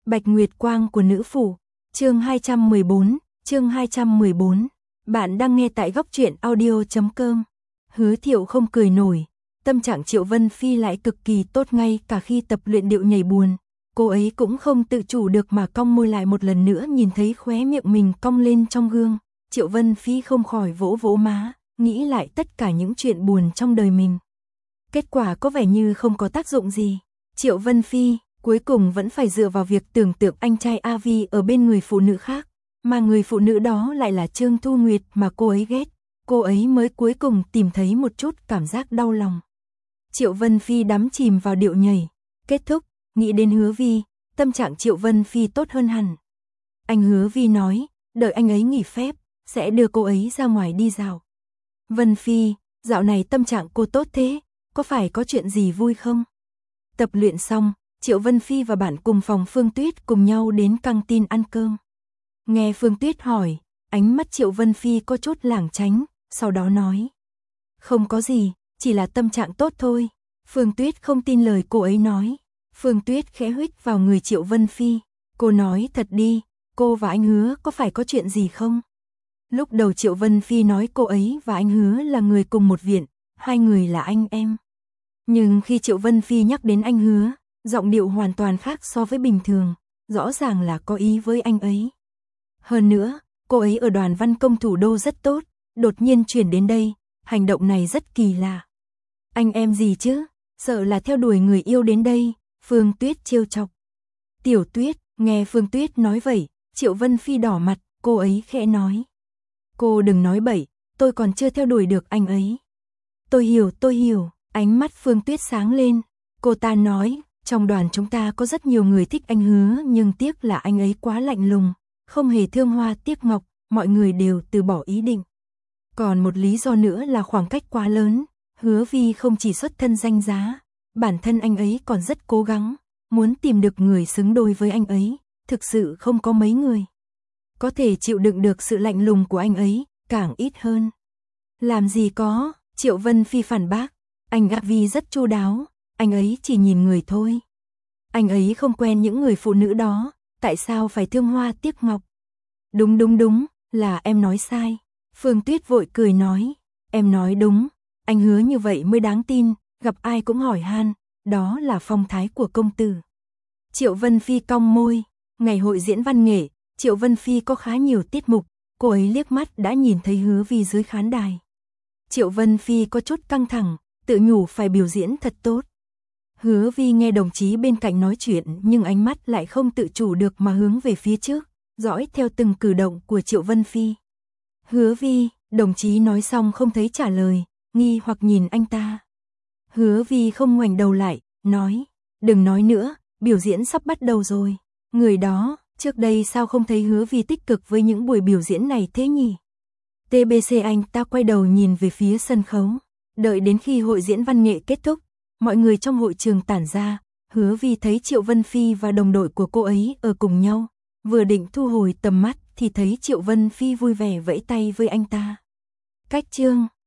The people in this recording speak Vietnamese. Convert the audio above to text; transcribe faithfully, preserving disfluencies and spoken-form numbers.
Bạch Nguyệt Quang của nữ phủ, chương hai trăm mười bốn, chương hai trăm mười bốn. Bạn đang nghe tại góc truyện audio chấm com. Hứa Thiệu không cười nổi, tâm trạng Triệu Vân Phi lại cực kỳ tốt ngay cả khi tập luyện điệu nhảy buồn. Cô ấy cũng không tự chủ được mà cong môi lại một lần nữa nhìn thấy khóe miệng mình cong lên trong gương. Triệu Vân Phi không khỏi vỗ vỗ má, nghĩ lại tất cả những chuyện buồn trong đời mình. Kết quả có vẻ như không có tác dụng gì. Triệu Vân Phi cuối cùng vẫn phải dựa vào việc tưởng tượng anh trai A Vi ở bên người phụ nữ khác, mà người phụ nữ đó lại là Trương Thu Nguyệt mà cô ấy ghét. Cô ấy mới cuối cùng tìm thấy một chút cảm giác đau lòng. Triệu Vân Phi đắm chìm vào điệu nhảy. Kết thúc, nghĩ đến Hứa Vi, tâm trạng Triệu Vân Phi tốt hơn hẳn. Anh Hứa Vi nói, đợi anh ấy nghỉ phép, sẽ đưa cô ấy ra ngoài đi dạo. Vân Phi, dạo này tâm trạng cô tốt thế, có phải có chuyện gì vui không? Tập luyện xong, Triệu Vân Phi và bạn cùng phòng Phương Tuyết cùng nhau đến căng tin ăn cơm. Nghe Phương Tuyết hỏi, ánh mắt Triệu Vân Phi có chút lảng tránh, sau đó nói. Không có gì, chỉ là tâm trạng tốt thôi. Phương Tuyết không tin lời cô ấy nói. Phương Tuyết khẽ huých vào người Triệu Vân Phi. Cô nói thật đi, cô và anh Hứa có phải có chuyện gì không? Lúc đầu Triệu Vân Phi nói cô ấy và anh Hứa là người cùng một viện, hai người là anh em. Nhưng khi Triệu Vân Phi nhắc đến anh Hứa, giọng điệu hoàn toàn khác so với bình thường, rõ ràng là có ý với anh ấy. Hơn nữa, cô ấy ở đoàn văn công thủ đô rất tốt, đột nhiên chuyển đến đây, hành động này rất kỳ lạ. Anh em gì chứ, sợ là theo đuổi người yêu đến đây, Phương Tuyết trêu chọc. Tiểu Tuyết, nghe Phương Tuyết nói vậy, Triệu Vân Phi đỏ mặt, cô ấy khẽ nói. Cô đừng nói bậy, tôi còn chưa theo đuổi được anh ấy. Tôi hiểu, tôi hiểu, ánh mắt Phương Tuyết sáng lên, cô ta nói. Trong đoàn chúng ta có rất nhiều người thích anh Hứa nhưng tiếc là anh ấy quá lạnh lùng, không hề thương hoa tiếc ngọc, mọi người đều từ bỏ ý định. Còn một lý do nữa là khoảng cách quá lớn, Hứa Vi không chỉ xuất thân danh giá, bản thân anh ấy còn rất cố gắng, muốn tìm được người xứng đôi với anh ấy, thực sự không có mấy người. Có thể chịu đựng được sự lạnh lùng của anh ấy, càng ít hơn. Làm gì có, Triệu Vân Phi phản bác, anh A Vi rất chu đáo. Anh ấy chỉ nhìn người thôi. Anh ấy không quen những người phụ nữ đó, tại sao phải thương hoa tiếc ngọc? Đúng đúng đúng, là em nói sai. Phương Tuyết vội cười nói, em nói đúng, anh Hứa như vậy mới đáng tin, gặp ai cũng hỏi han, đó là phong thái của công tử. Triệu Vân Phi cong môi, ngày hội diễn văn nghệ, Triệu Vân Phi có khá nhiều tiết mục, cô ấy liếc mắt đã nhìn thấy Hứa Vi dưới khán đài. Triệu Vân Phi có chút căng thẳng, tự nhủ phải biểu diễn thật tốt. Hứa Vi nghe đồng chí bên cạnh nói chuyện nhưng ánh mắt lại không tự chủ được mà hướng về phía trước, dõi theo từng cử động của Triệu Vân Phi. Hứa Vi, đồng chí nói xong không thấy trả lời, nghi hoặc nhìn anh ta. Hứa Vi không ngoảnh đầu lại, nói, đừng nói nữa, biểu diễn sắp bắt đầu rồi. Người đó, trước đây sao không thấy Hứa Vi tích cực với những buổi biểu diễn này thế nhỉ? tê bê xê anh ta quay đầu nhìn về phía sân khấu, đợi đến khi hội diễn văn nghệ kết thúc. Mọi người trong hội trường tản ra, Hứa Vi thấy Triệu Vân Phi và đồng đội của cô ấy ở cùng nhau, vừa định thu hồi tầm mắt thì thấy Triệu Vân Phi vui vẻ vẫy tay với anh ta. Cách chương